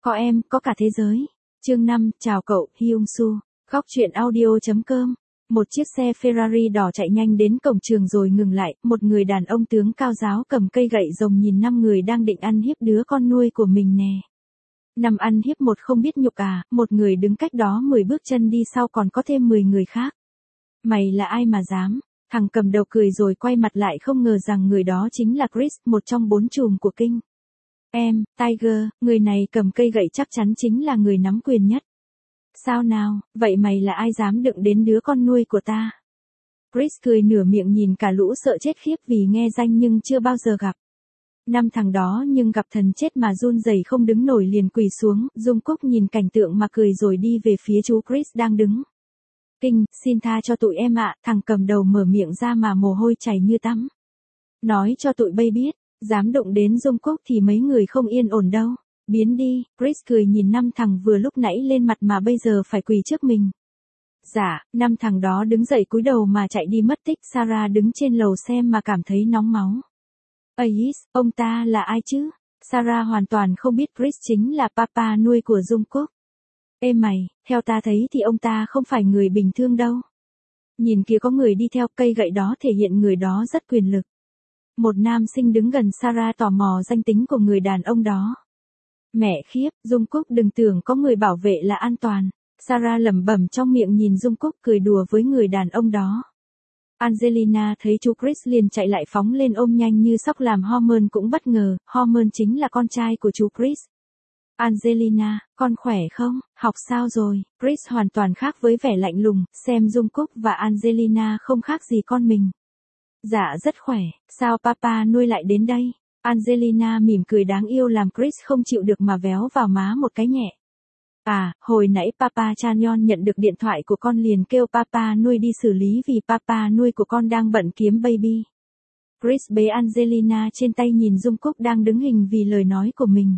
Có em, có cả thế giới. Chương 5, chào cậu, Hyung Soo. Góc truyện audio.com. Một chiếc xe Ferrari đỏ chạy nhanh đến cổng trường rồi ngừng lại, một người đàn ông tướng cao ráo cầm cây gậy rồng nhìn 5 người đang định ăn hiếp đứa con nuôi của mình nè. 5 ăn hiếp một không biết nhục à, một người đứng cách đó 10 bước chân đi sau còn có thêm 10 người khác. Mày là ai mà dám? Thằng cầm đầu cười rồi quay mặt lại không ngờ rằng người đó chính là Chris, một trong 4 trùm của King. Em, Tiger, người này cầm cây gậy chắc chắn chính là người nắm quyền nhất. Sao nào, vậy mày là ai dám đựng đến đứa con nuôi của ta? Chris cười nửa miệng nhìn cả lũ sợ chết khiếp vì nghe danh nhưng chưa bao giờ gặp. 5 thằng đó nhưng gặp thần chết mà run rẩy không đứng nổi liền quỳ xuống, Jungkook nhìn cảnh tượng mà cười rồi đi về phía chú Chris đang đứng. King, xin tha cho tụi em ạ, thằng cầm đầu mở miệng ra mà mồ hôi chảy như tắm. Nói cho tụi bay biết, dám đụng đến Jungkook thì mấy người không yên ổn đâu. Biến đi, Chris cười nhìn 5 thằng vừa lúc nãy lên mặt mà bây giờ phải quỳ trước mình. Dạ, 5 thằng đó đứng dậy cúi đầu mà chạy đi mất tích. Sarah đứng trên lầu xem mà cảm thấy nóng máu. Ais, ông ta là ai chứ? Sarah hoàn toàn không biết Chris chính là papa nuôi của Jungkook. Ê mày, theo ta thấy thì ông ta không phải người bình thường đâu. Nhìn kìa có người đi theo, cây gậy đó thể hiện người đó rất quyền lực. Một nam sinh đứng gần Sarah tò mò danh tính của người đàn ông đó. Mẹ khiếp, Jungkook đừng tưởng có người bảo vệ là an toàn. Sarah lẩm bẩm trong miệng nhìn Jungkook cười đùa với người đàn ông đó. Angelina thấy chú Chris liền chạy lại phóng lên ôm nhanh như sóc làm Hormone cũng bất ngờ, Hormone chính là con trai của chú Chris. Angelina, con khỏe không, học sao rồi? Chris hoàn toàn khác với vẻ lạnh lùng, xem Jungkook và Angelina không khác gì con mình. Dạ rất khỏe, sao papa nuôi lại đến đây? Angelina mỉm cười đáng yêu làm Chris không chịu được mà véo vào má một cái nhẹ. À, hồi nãy papa Chanyeon nhận được điện thoại của con liền kêu papa nuôi đi xử lý vì papa nuôi của con đang bận kiếm baby. Chris bế Angelina trên tay nhìn Jungkook đang đứng hình vì lời nói của mình.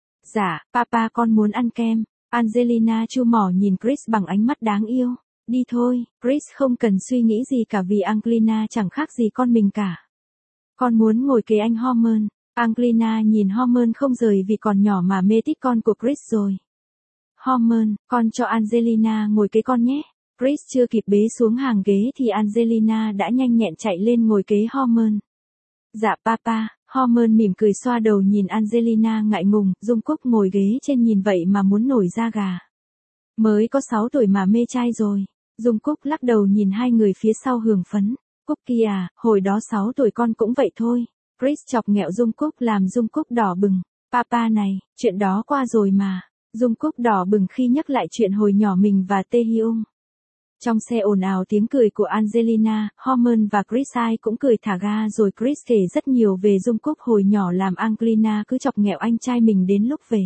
Dạ, papa con muốn ăn kem. Angelina chu mỏ nhìn Chris bằng ánh mắt đáng yêu. Đi thôi, Chris không cần suy nghĩ gì cả vì Angelina chẳng khác gì con mình cả. Con muốn ngồi kế anh Hormone. Angelina nhìn Hormone không rời vì còn nhỏ mà mê thích con của Chris rồi. Hormone, con cho Angelina ngồi kế con nhé. Chris chưa kịp bế xuống hàng ghế thì Angelina đã nhanh nhẹn chạy lên ngồi kế Hormone. Dạ papa, Hormone mỉm cười xoa đầu nhìn Angelina ngại ngùng, Jungkook ngồi ghế trên nhìn vậy mà muốn nổi da gà. Mới có 6 tuổi mà mê trai rồi. Jungkook lắc đầu nhìn hai người phía sau hưởng phấn. Cookie à, hồi đó 6 tuổi con cũng vậy thôi. Chris chọc nghẹo Jungkook làm Jungkook đỏ bừng. Papa này, chuyện đó qua rồi mà. Jungkook đỏ bừng khi nhắc lại chuyện hồi nhỏ mình và Taehyung. Trong xe ồn ào tiếng cười của Angelina, Hormone và Chris ai cũng cười thả ga rồi Chris kể rất nhiều về Jungkook hồi nhỏ làm Angelina cứ chọc nghẹo anh trai mình đến lúc về.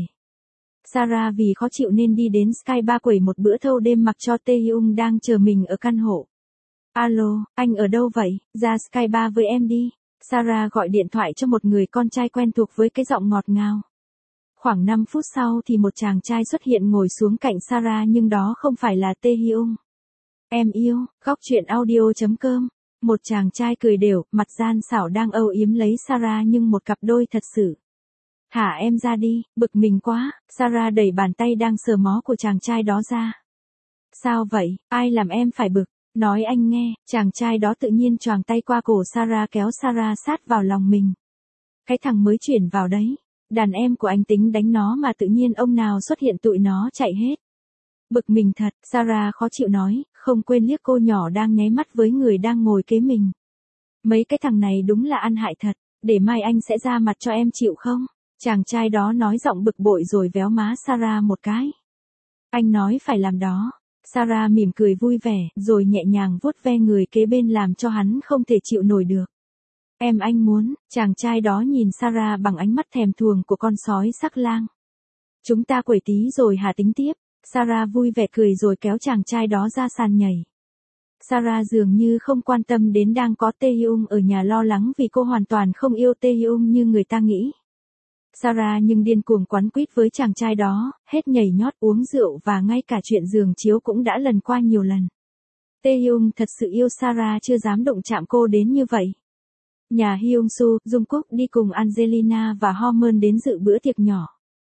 Sarah vì khó chịu nên đi đến Sky Bar quẩy một bữa thâu đêm mặc cho Taehyung đang chờ mình ở căn hộ. Alo, anh ở đâu vậy? Ra Sky Bar với em đi. Sarah gọi điện thoại cho một người con trai quen thuộc với cái giọng ngọt ngào. Khoảng 5 phút sau thì một chàng trai xuất hiện ngồi xuống cạnh Sarah nhưng đó không phải là Taehyung. Em yêu, góc truyện audio.com. Một chàng trai cười đều, mặt gian xảo đang âu yếm lấy Sarah nhưng một cặp đôi thật sự. Thả em ra đi, bực mình quá. Sarah đẩy bàn tay đang sờ mó của chàng trai đó ra. Sao vậy, ai làm em phải bực? Nói anh nghe, chàng trai đó tự nhiên choàng tay qua cổ Sarah kéo Sarah sát vào lòng mình. Cái thằng mới chuyển vào đấy. Đàn em của anh tính đánh nó mà tự nhiên ông nào xuất hiện tụi nó chạy hết. Bực mình thật, Sarah khó chịu nói, không quên liếc cô nhỏ đang nháy mắt với người đang ngồi kế mình. Mấy cái thằng này đúng là ăn hại thật, để mai anh sẽ ra mặt cho em chịu không? Chàng trai đó nói giọng bực bội rồi véo má Sarah một cái. Anh nói phải làm đó. Sarah mỉm cười vui vẻ, rồi nhẹ nhàng vuốt ve người kế bên làm cho hắn không thể chịu nổi được. Em anh muốn, chàng trai đó nhìn Sarah bằng ánh mắt thèm thuồng của con sói sắc lang. Chúng ta quẩy tí rồi hả tính tiếp. Sarah vui vẻ cười rồi kéo chàng trai đó ra sàn nhảy. Sarah dường như không quan tâm đến đang có Taehyung ở nhà lo lắng vì cô hoàn toàn không yêu Taehyung như người ta nghĩ. Sarah nhưng điên cuồng quấn quýt với chàng trai đó, hết nhảy nhót uống rượu và ngay cả chuyện giường chiếu cũng đã lần qua nhiều lần. Taehyung thật sự yêu Sarah chưa dám động chạm cô đến như vậy. Nhà Hyung Soo, Jungkook đi cùng Angelina và Hormone đến dự bữa tiệc nhỏ.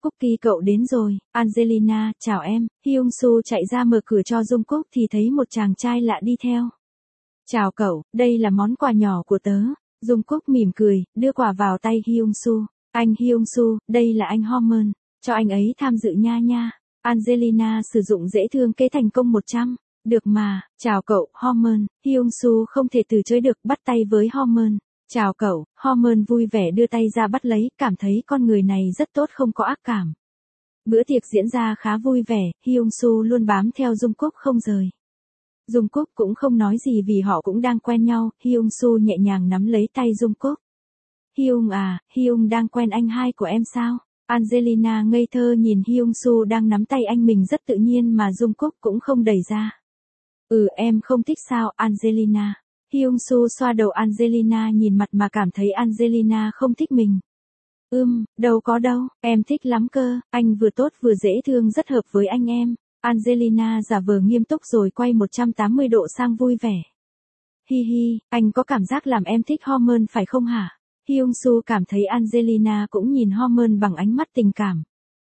Cookie cậu đến rồi, Angelina, chào em, Hyung Soo chạy ra mở cửa cho Jungkook thì thấy một chàng trai lạ đi theo. Chào cậu, đây là món quà nhỏ của tớ. Jungkook mỉm cười, đưa quà vào tay Hyung Soo. Anh Hyung Soo, đây là anh Hormone, cho anh ấy tham dự nha nha. Angelina sử dụng dễ thương kế thành công 100. Được mà, chào cậu, Hormone, Hyung Soo không thể từ chối được, bắt tay với Hormone. Chào cậu, Hormone vui vẻ đưa tay ra bắt lấy, cảm thấy con người này rất tốt không có ác cảm. Bữa tiệc diễn ra khá vui vẻ, Hyung Soo luôn bám theo Jungkook không rời. Jungkook cũng không nói gì vì họ cũng đang quen nhau, Hyung Soo nhẹ nhàng nắm lấy tay Jungkook. Hyung à, Hyung đang quen anh hai của em sao? Angelina ngây thơ nhìn Hyung Soo đang nắm tay anh mình rất tự nhiên mà Jungkook cũng không đẩy ra. Em không thích sao, Angelina? Hyung Soo xoa đầu Angelina nhìn mặt mà cảm thấy Angelina không thích mình. Đâu có đâu, em thích lắm cơ, anh vừa tốt vừa dễ thương rất hợp với anh em. Angelina giả vờ nghiêm túc rồi quay 180 độ sang vui vẻ. Hi hi, anh có cảm giác làm em thích Hormone phải không hả? Hyung Soo cảm thấy Angelina cũng nhìn Hormone bằng ánh mắt tình cảm.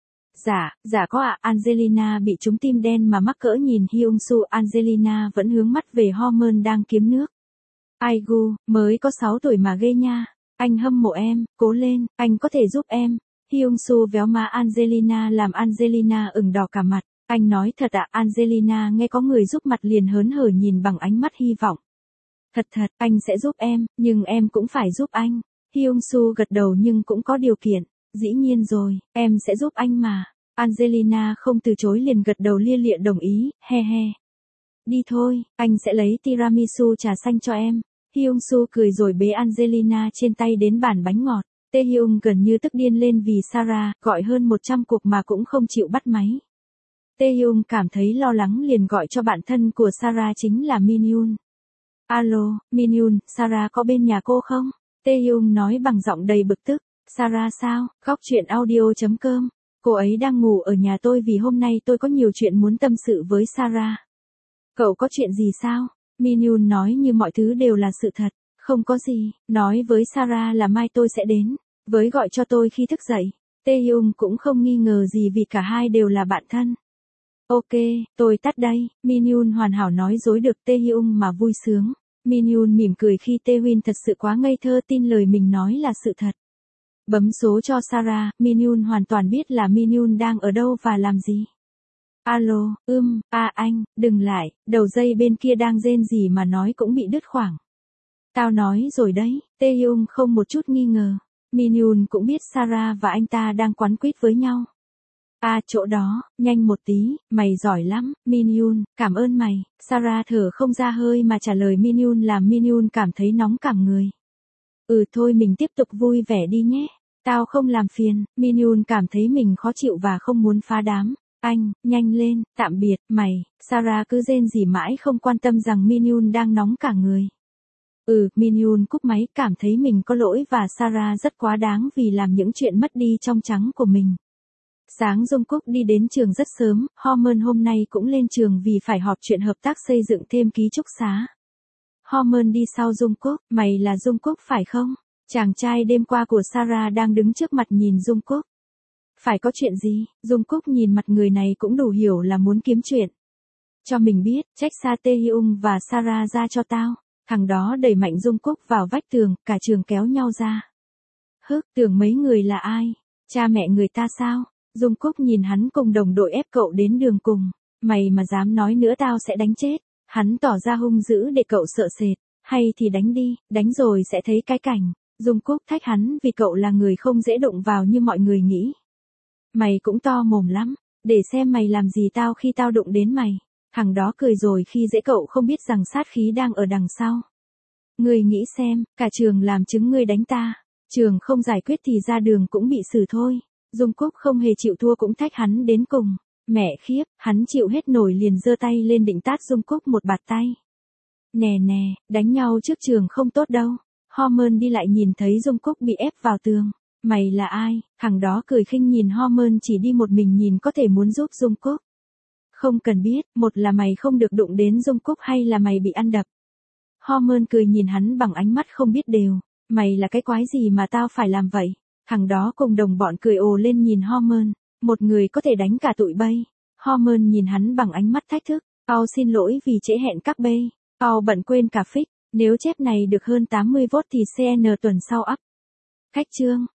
Dạ có ạ, Angelina bị trúng tim đen mà mắc cỡ nhìn Hyung Soo, Angelina vẫn hướng mắt về Hormone đang kiếm nước. Ai gu, mới có 6 tuổi mà ghê nha. Anh hâm mộ em, cố lên, anh có thể giúp em. Hyung Soo véo má Angelina làm Angelina ửng đỏ cả mặt. Anh nói thật ạ, Angelina nghe có người giúp mặt liền hớn hở nhìn bằng ánh mắt hy vọng. Thật, anh sẽ giúp em, nhưng em cũng phải giúp anh. Hyung Soo gật đầu nhưng cũng có điều kiện. Dĩ nhiên rồi, em sẽ giúp anh mà. Angelina không từ chối liền gật đầu lia lịa đồng ý, he he. Đi thôi, anh sẽ lấy tiramisu trà xanh cho em. Hyung Soo cười rồi bế Angelina trên tay đến bàn bánh ngọt. Taehyung gần như tức điên lên vì Sarah, gọi hơn 100 cuộc mà cũng không chịu bắt máy. Taehyung cảm thấy lo lắng liền gọi cho bạn thân của Sarah chính là Minhyun. Alo, Minhyun, Sarah có bên nhà cô không? Taehyung nói bằng giọng đầy bực tức. Sarah sao? Khóc chuyện audio.com. Cô ấy đang ngủ ở nhà tôi vì hôm nay tôi có nhiều chuyện muốn tâm sự với Sarah. Cậu có chuyện gì sao? Minhyun nói như mọi thứ đều là sự thật. Không có gì, nói với Sarah là mai tôi sẽ đến. Với gọi cho tôi khi thức dậy. Taehyung cũng không nghi ngờ gì vì cả hai đều là bạn thân. Ok, tôi tắt đây. Minhyun hoàn hảo nói dối được Taehyung mà vui sướng. Minhyun mỉm cười khi Taehyung thật sự quá ngây thơ tin lời mình nói là sự thật. Bấm số cho Sarah, Minhyun hoàn toàn biết là Minhyun đang ở đâu và làm gì. Alo, anh, đừng lại, đầu dây bên kia đang rên gì mà nói cũng bị đứt khoảng. Tao nói rồi đấy, Taehyung không một chút nghi ngờ. Minhyun cũng biết Sarah và anh ta đang quắn quýt với nhau. Chỗ đó, nhanh một tí, mày giỏi lắm, Minhyun, cảm ơn mày. Sarah thở không ra hơi mà trả lời Minhyun làm Minhyun cảm thấy nóng cả người. Thôi mình tiếp tục vui vẻ đi nhé. Tao không làm phiền, Minhyun cảm thấy mình khó chịu và không muốn phá đám. Anh, nhanh lên, tạm biệt, mày. Sarah cứ rên rỉ mãi không quan tâm rằng Minhyun đang nóng cả người. Minhyun cúp máy cảm thấy mình có lỗi và Sarah rất quá đáng vì làm những chuyện mất đi trong trắng của mình. Sáng Jungkook đi đến trường rất sớm, Hormone hôm nay cũng lên trường vì phải họp chuyện hợp tác xây dựng thêm ký túc xá. Hormone đi sau Jungkook, mày là Jungkook phải không? Chàng trai đêm qua của Sarah đang đứng trước mặt nhìn Jungkook. Phải có chuyện gì? Jungkook nhìn mặt người này cũng đủ hiểu là muốn kiếm chuyện. Cho mình biết, trách xa Taehyung và Sarah ra cho tao. Thằng đó đẩy mạnh Jungkook vào vách tường, cả trường kéo nhau ra. Tưởng mấy người là ai? Cha mẹ người ta sao? Jungkook nhìn hắn cùng đồng đội ép cậu đến đường cùng. Mày mà dám nói nữa tao sẽ đánh chết. Hắn tỏ ra hung dữ để cậu sợ sệt. Hay thì đánh đi, đánh rồi sẽ thấy cái cảnh. Jungkook thách hắn vì cậu là người không dễ đụng vào như mọi người nghĩ. Mày cũng to mồm lắm. Để xem mày làm gì tao khi tao đụng đến mày. Thằng đó cười rồi khi dễ cậu không biết rằng sát khí đang ở đằng sau. Ngươi nghĩ xem, cả trường làm chứng ngươi đánh ta. Trường không giải quyết thì ra đường cũng bị xử thôi. Jungkook không hề chịu thua cũng thách hắn đến cùng. Mẹ khiếp, hắn chịu hết nổi liền giơ tay lên định tát Jungkook một bạt tay. Nè, đánh nhau trước trường không tốt đâu. Hormone đi lại nhìn thấy Jungkook bị ép vào tường. Mày là ai? Thằng đó cười khinh nhìn Hormone chỉ đi một mình nhìn có thể muốn giúp Jungkook. Không cần biết, một là mày không được đụng đến Jungkook hay là mày bị ăn đập. Hormone cười nhìn hắn bằng ánh mắt không biết đều. Mày là cái quái gì mà tao phải làm vậy? Thằng đó cùng đồng bọn cười ồ lên nhìn Hormone. Một người có thể đánh cả tụi bay. Hormone nhìn hắn bằng ánh mắt thách thức. Xin lỗi vì trễ hẹn các bay. Bận quên cả fix. Nếu chép này được hơn 80V thì CN tuần sau up. Khách trương.